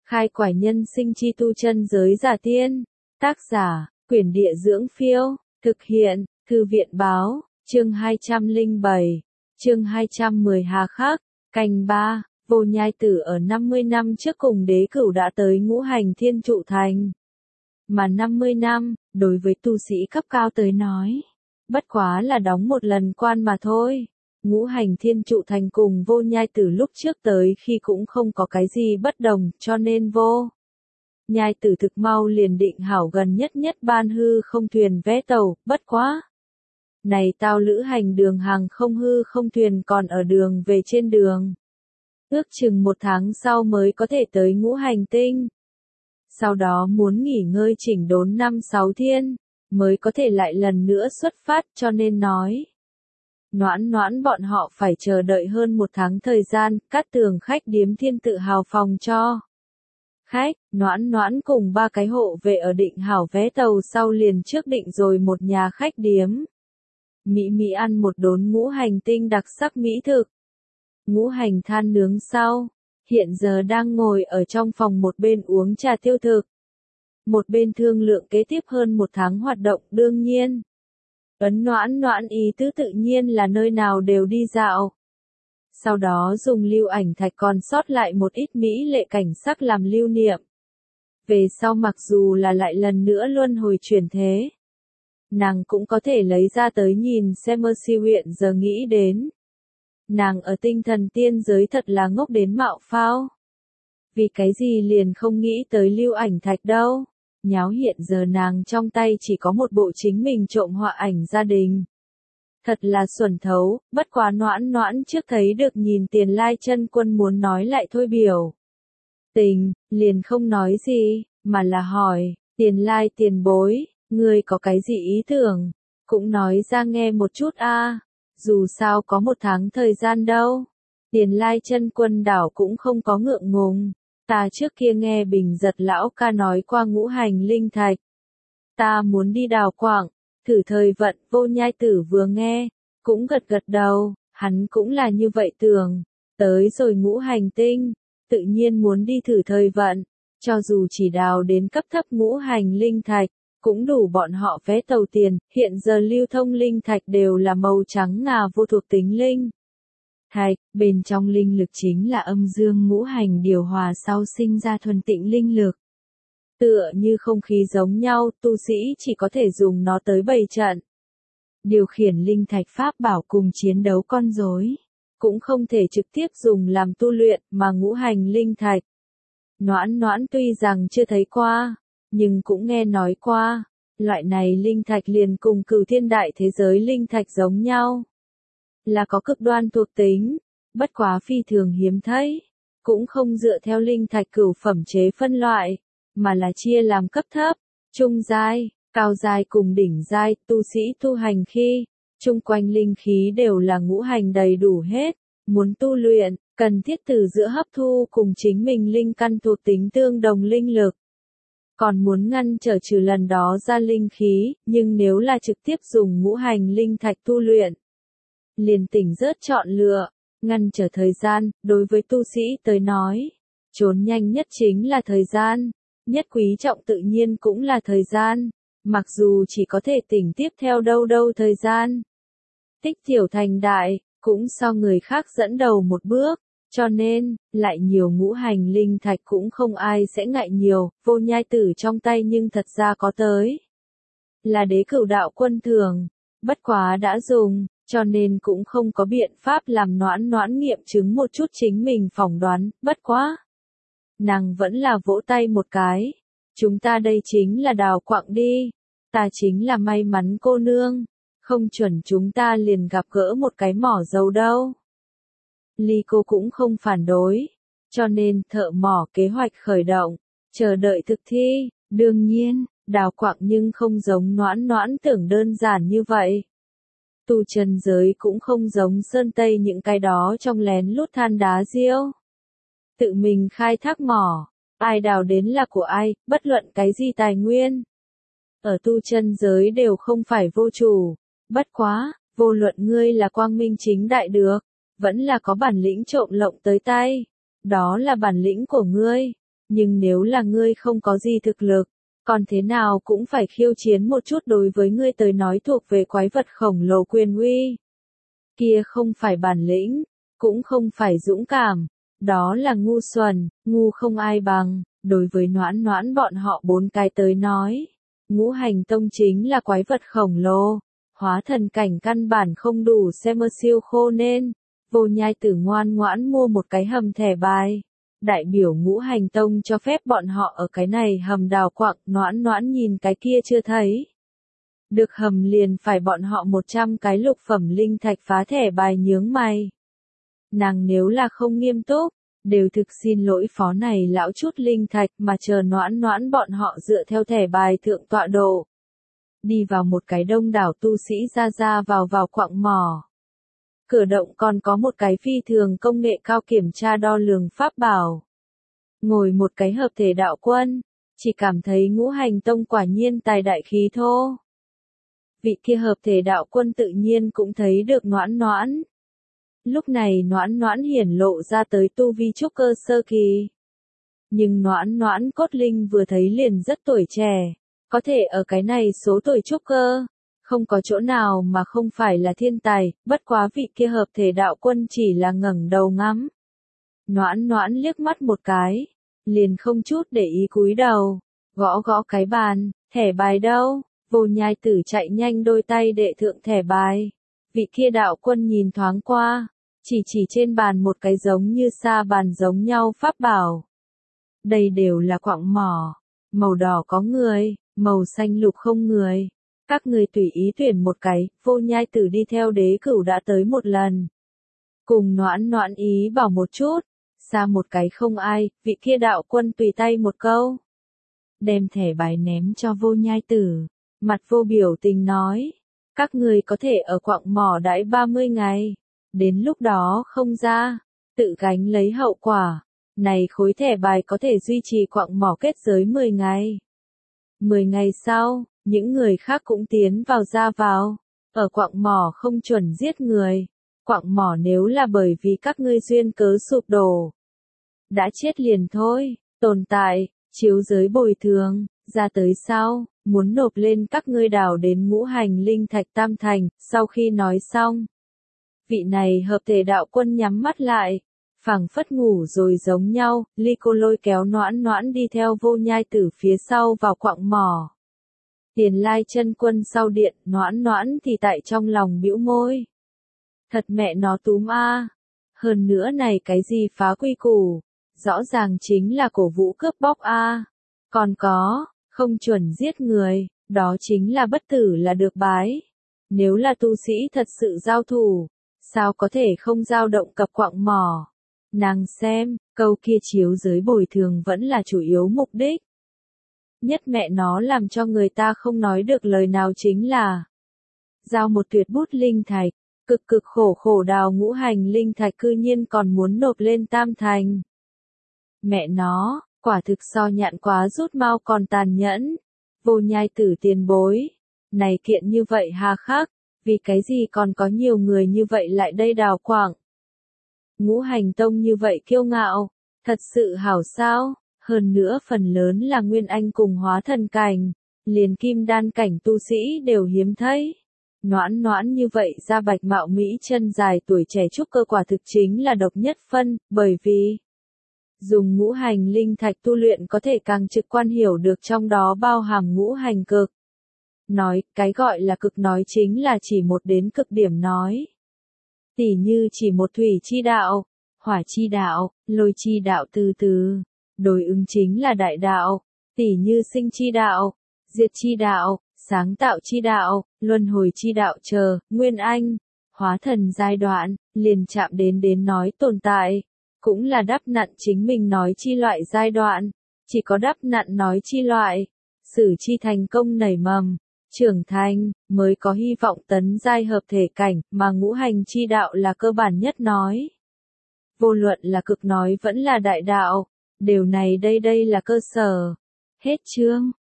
Khai quải nhân sinh chi tu chân giới giả tiên. Tác giả, Quyển Địa Dưỡng Phiêu. Thực hiện, Thư viện Báo. Chương 207. Chương 210 Hà Khắc. Canh 3. Vô Nhai Tử ở 50 năm trước cùng Đế Cửu đã tới Ngũ Hành Thiên Trụ Thành. Mà 50 năm, đối với tu sĩ cấp cao tới nói, bất quá là đóng một lần quan mà thôi. Ngũ Hành Thiên Trụ Thành cùng Vô Nhai Tử lúc trước tới khi cũng không có cái gì bất đồng, cho nên Vô Nhai Tử thực mau liền định hảo gần nhất ban hư không thuyền vé tàu, bất quá. Này tao lữ hành đường hàng không hư không thuyền còn ở đường về trên đường. Ước chừng 1 tháng sau mới có thể tới Ngũ Hành Tinh. Sau đó muốn nghỉ ngơi chỉnh đốn 5-6 thiên, mới có thể lại lần nữa xuất phát, cho nên nói. Noãn bọn họ phải chờ đợi hơn 1 tháng thời gian, Cát Tường khách điếm Thiên Tự hào phòng cho khách. Noãn cùng 3 cái hộ vệ ở định hảo vé tàu sau liền trước định rồi một nhà khách điếm. Mỹ ăn một đốn Ngũ Hành Tinh đặc sắc mỹ thực. Ngũ hành than nướng sau, hiện giờ đang ngồi ở trong phòng một bên uống trà tiêu thực. Một bên thương lượng kế tiếp hơn 1 tháng hoạt động, đương nhiên. Ấn noãn ý tứ tự nhiên là nơi nào đều đi dạo. Sau đó dùng lưu ảnh thạch còn sót lại một ít mỹ lệ cảnh sắc làm lưu niệm. Về sau mặc dù là lại lần nữa luân hồi chuyển thế, nàng cũng có thể lấy ra tới nhìn xem Mercy huyện giờ nghĩ đến. Nàng ở tinh thần tiên giới thật là ngốc đến mạo phao. Vì cái gì liền không nghĩ tới lưu ảnh thạch đâu. Nháo hiện giờ nàng trong tay chỉ có một bộ chính mình trộm họa ảnh gia đình. Thật là xuẩn thấu, bất quá noãn trước thấy được nhìn Tiền Lai Chân Quân muốn nói lại thôi biểu tình, liền không nói gì, mà là hỏi, Tiền Lai tiền bối, ngươi có cái gì ý tưởng, cũng nói ra nghe một chút a. Dù sao có 1 tháng thời gian đâu. Tiền Lai Chân Quân đảo cũng không có ngượng ngùng. Ta trước kia nghe Bình Giật lão ca nói qua Ngũ Hành linh thạch. Ta muốn đi đào quảng, thử thời vận. Vô Nhai Tử vừa nghe, cũng gật đầu, hắn cũng là như vậy tưởng. Tới rồi Ngũ Hành Tinh, tự nhiên muốn đi thử thời vận. Cho dù chỉ đào đến cấp thấp Ngũ Hành linh thạch, cũng đủ bọn họ vé tàu tiền. Hiện giờ lưu thông linh thạch đều là màu trắng ngà vô thuộc tính linh thạch, bên trong linh lực chính là âm dương ngũ hành điều hòa sau sinh ra thuần tịnh linh lực. Tựa như không khí giống nhau, tu sĩ chỉ có thể dùng nó tới bày trận, điều khiển linh thạch pháp bảo cùng chiến đấu con rối, cũng không thể trực tiếp dùng làm tu luyện, mà ngũ hành linh thạch. Noãn tuy rằng chưa thấy qua, nhưng cũng nghe nói qua, loại này linh thạch liền cùng Cửu Thiên đại thế giới linh thạch giống nhau, là có cực đoan thuộc tính, bất quá phi thường hiếm thấy, cũng không dựa theo linh thạch cửu phẩm chế phân loại, mà là chia làm cấp thấp, trung giai, cao giai cùng đỉnh giai. Tu sĩ tu hành khi, chung quanh linh khí đều là ngũ hành đầy đủ hết, muốn tu luyện, cần thiết từ giữa hấp thu cùng chính mình linh căn thuộc tính tương đồng linh lực. Còn muốn ngăn trở trừ lần đó ra linh khí, nhưng nếu là trực tiếp dùng ngũ hành linh thạch tu luyện, liền tỉnh rớt chọn lựa, ngăn trở thời gian. Đối với tu sĩ tới nói, trốn nhanh nhất chính là thời gian, nhất quý trọng tự nhiên cũng là thời gian, mặc dù chỉ có thể tỉnh tiếp theo đâu thời gian. Tích tiểu thành đại, cũng so người khác dẫn đầu một bước, cho nên, lại nhiều ngũ hành linh thạch cũng không ai sẽ ngại nhiều. Vô Nhai Tử trong tay nhưng thật ra có tới, là Đế Cửu đạo quân thường, bất quá đã dùng, cho nên cũng không có biện pháp làm noãn nghiệm chứng một chút chính mình phỏng đoán. Bất quá, nàng vẫn là vỗ tay một cái, chúng ta đây chính là đào quặng đi, ta chính là may mắn cô nương, không chuẩn chúng ta liền gặp gỡ một cái mỏ dầu đâu. Ly cô cũng không phản đối, cho nên thợ mỏ kế hoạch khởi động, chờ đợi thực thi. Đương nhiên, đào quặng nhưng không giống noãn tưởng đơn giản như vậy. Tu chân giới cũng không giống Sơn Tây những cái đó trong lén lút than đá diêu. Tự mình khai thác mỏ, ai đào đến là của ai, bất luận cái gì tài nguyên. Ở tu chân giới đều không phải vô chủ, bất quá, vô luận ngươi là quang minh chính đại được, vẫn là có bản lĩnh trộm lộng tới tay, đó là bản lĩnh của ngươi. Nhưng nếu là ngươi không có gì thực lực, còn thế nào cũng phải khiêu chiến một chút, đối với ngươi tới nói thuộc về quái vật khổng lồ quyền uy. Kia không phải bản lĩnh, cũng không phải dũng cảm, đó là ngu xuẩn, ngu không ai bằng. Đối với Noãn Noãn bọn họ 4 cái tới nói, Ngũ Hành Tông chính là quái vật khổng lồ, hóa thần cảnh căn bản không đủ xem siêu khô, nên Vô Nhai Tử ngoan ngoãn mua một cái hầm thẻ bài. Đại biểu Ngũ Hành Tông cho phép bọn họ ở cái này hầm đào quặng. Noãn Noãn nhìn cái kia chưa thấy được hầm liền phải bọn họ 100 cái lục phẩm linh thạch phá thẻ bài, nhướng mày. Nàng nếu là không nghiêm túc, đều thực xin lỗi phó này lão chút linh thạch mà chờ Noãn Noãn bọn họ dựa theo thẻ bài thượng tọa độ. Đi vào một cái đông đảo tu sĩ ra vào quặng mỏ. Cửa động còn có một cái phi thường công nghệ cao kiểm tra đo lường pháp bảo. Ngồi một cái hợp thể đạo quân, chỉ cảm thấy Ngũ Hành Tông quả nhiên tài đại khí thô. Vị kia hợp thể đạo quân tự nhiên cũng thấy được Noãn Noãn. Lúc này Noãn Noãn hiển lộ ra tới tu vi trúc cơ sơ kỳ. Nhưng Noãn Noãn cốt linh vừa thấy liền rất tuổi trẻ, có thể ở cái này số tuổi trúc cơ, không có chỗ nào mà không phải là thiên tài, bất quá vị kia hợp thể đạo quân chỉ là ngẩng đầu ngắm. Noãn Noãn liếc mắt một cái, liền không chút để ý cúi đầu, gõ gõ cái bàn, thẻ bài đâu? Vô Nhai Tử chạy nhanh đôi tay đệ thượng thẻ bài. Vị kia đạo quân nhìn thoáng qua, chỉ trên bàn một cái giống như sa bàn giống nhau pháp bảo. Đây đều là quặng mỏ, màu đỏ có người, màu xanh lục không người. Các người tùy ý tuyển một cái. Vô Nhai Tử đi theo Đế Cửu đã tới một lần. Cùng Noãn Noãn ý bảo một chút, xa một cái không ai, vị kia đạo quân tùy tay một câu. Đem thẻ bài ném cho Vô Nhai Tử, mặt vô biểu tình nói, các người có thể ở quặng mỏ đãi 30 ngày, đến lúc đó không ra, tự gánh lấy hậu quả. Này khối thẻ bài có thể duy trì quặng mỏ kết giới 10 ngày. 10 ngày sau, những người khác cũng tiến vào ra vào, ở quặng mỏ không chuẩn giết người. Quặng mỏ nếu là bởi vì các ngươi duyên cớ sụp đổ, đã chết liền thôi, tồn tại, chiếu giới bồi thường, ra tới sau, muốn nộp lên các ngươi đào đến ngũ hành linh thạch tam thành. Sau khi nói xong, vị này hợp thể đạo quân nhắm mắt lại, phảng phất ngủ rồi giống nhau. Ly Cô lôi kéo Noãn Noãn đi theo Vô Nhai Tử phía sau vào quặng mỏ. Tiền Lai chân quân sau điện, Noãn Noãn thì tại trong lòng bĩu môi. Thật mẹ nó túm a. Hơn nữa này cái gì phá quy củ, rõ ràng chính là cổ vũ cướp bóc a. Còn có, không chuẩn giết người, đó chính là bất tử là được bái. Nếu là tu sĩ thật sự giao thủ, sao có thể không dao động cặp quặng mỏ. Nàng xem, câu kia chiếu giới bồi thường vẫn là chủ yếu mục đích. Nhất mẹ nó làm cho người ta không nói được lời nào chính là giao một tuyệt bút linh thạch, cực khổ đào ngũ hành linh thạch cư nhiên còn muốn nộp lên tam thành. Mẹ nó, quả thực so nhạn quá rút mau còn tàn nhẫn. Vô Nhai Tử tiền bối, này kiện như vậy hà khắc, vì cái gì còn có nhiều người như vậy lại đây đào quặng. Ngũ Hành Tông như vậy kiêu ngạo, thật sự hảo sao? Hơn nữa phần lớn là nguyên anh cùng hóa thần cảnh, liền kim đan cảnh tu sĩ đều hiếm thấy. Noãn Noãn như vậy da bạch mạo mỹ chân dài tuổi trẻ trúc cơ quả thực chính là độc nhất phân, bởi vì dùng ngũ hành linh thạch tu luyện có thể càng trực quan hiểu được trong đó bao hàm ngũ hành cực. Nói, cái gọi là cực nói chính là chỉ một đến cực điểm nói. Tỉ như chỉ một thủy chi đạo, hỏa chi đạo, lôi chi đạo từ từ. Đối ứng chính là đại đạo, tỉ như sinh chi đạo, diệt chi đạo, sáng tạo chi đạo, luân hồi chi đạo chờ. Nguyên anh, hóa thần giai đoạn, liền chạm đến nói tồn tại. Cũng là đắp nặn chính mình nói chi loại giai đoạn, chỉ có đắp nặn nói chi loại, sử chi thành công nảy mầm, trưởng thành, mới có hy vọng tấn giai hợp thể cảnh, mà ngũ hành chi đạo là cơ bản nhất nói. Vô luận là cực nói vẫn là đại đạo, điều này đây là cơ sở. Hết chương.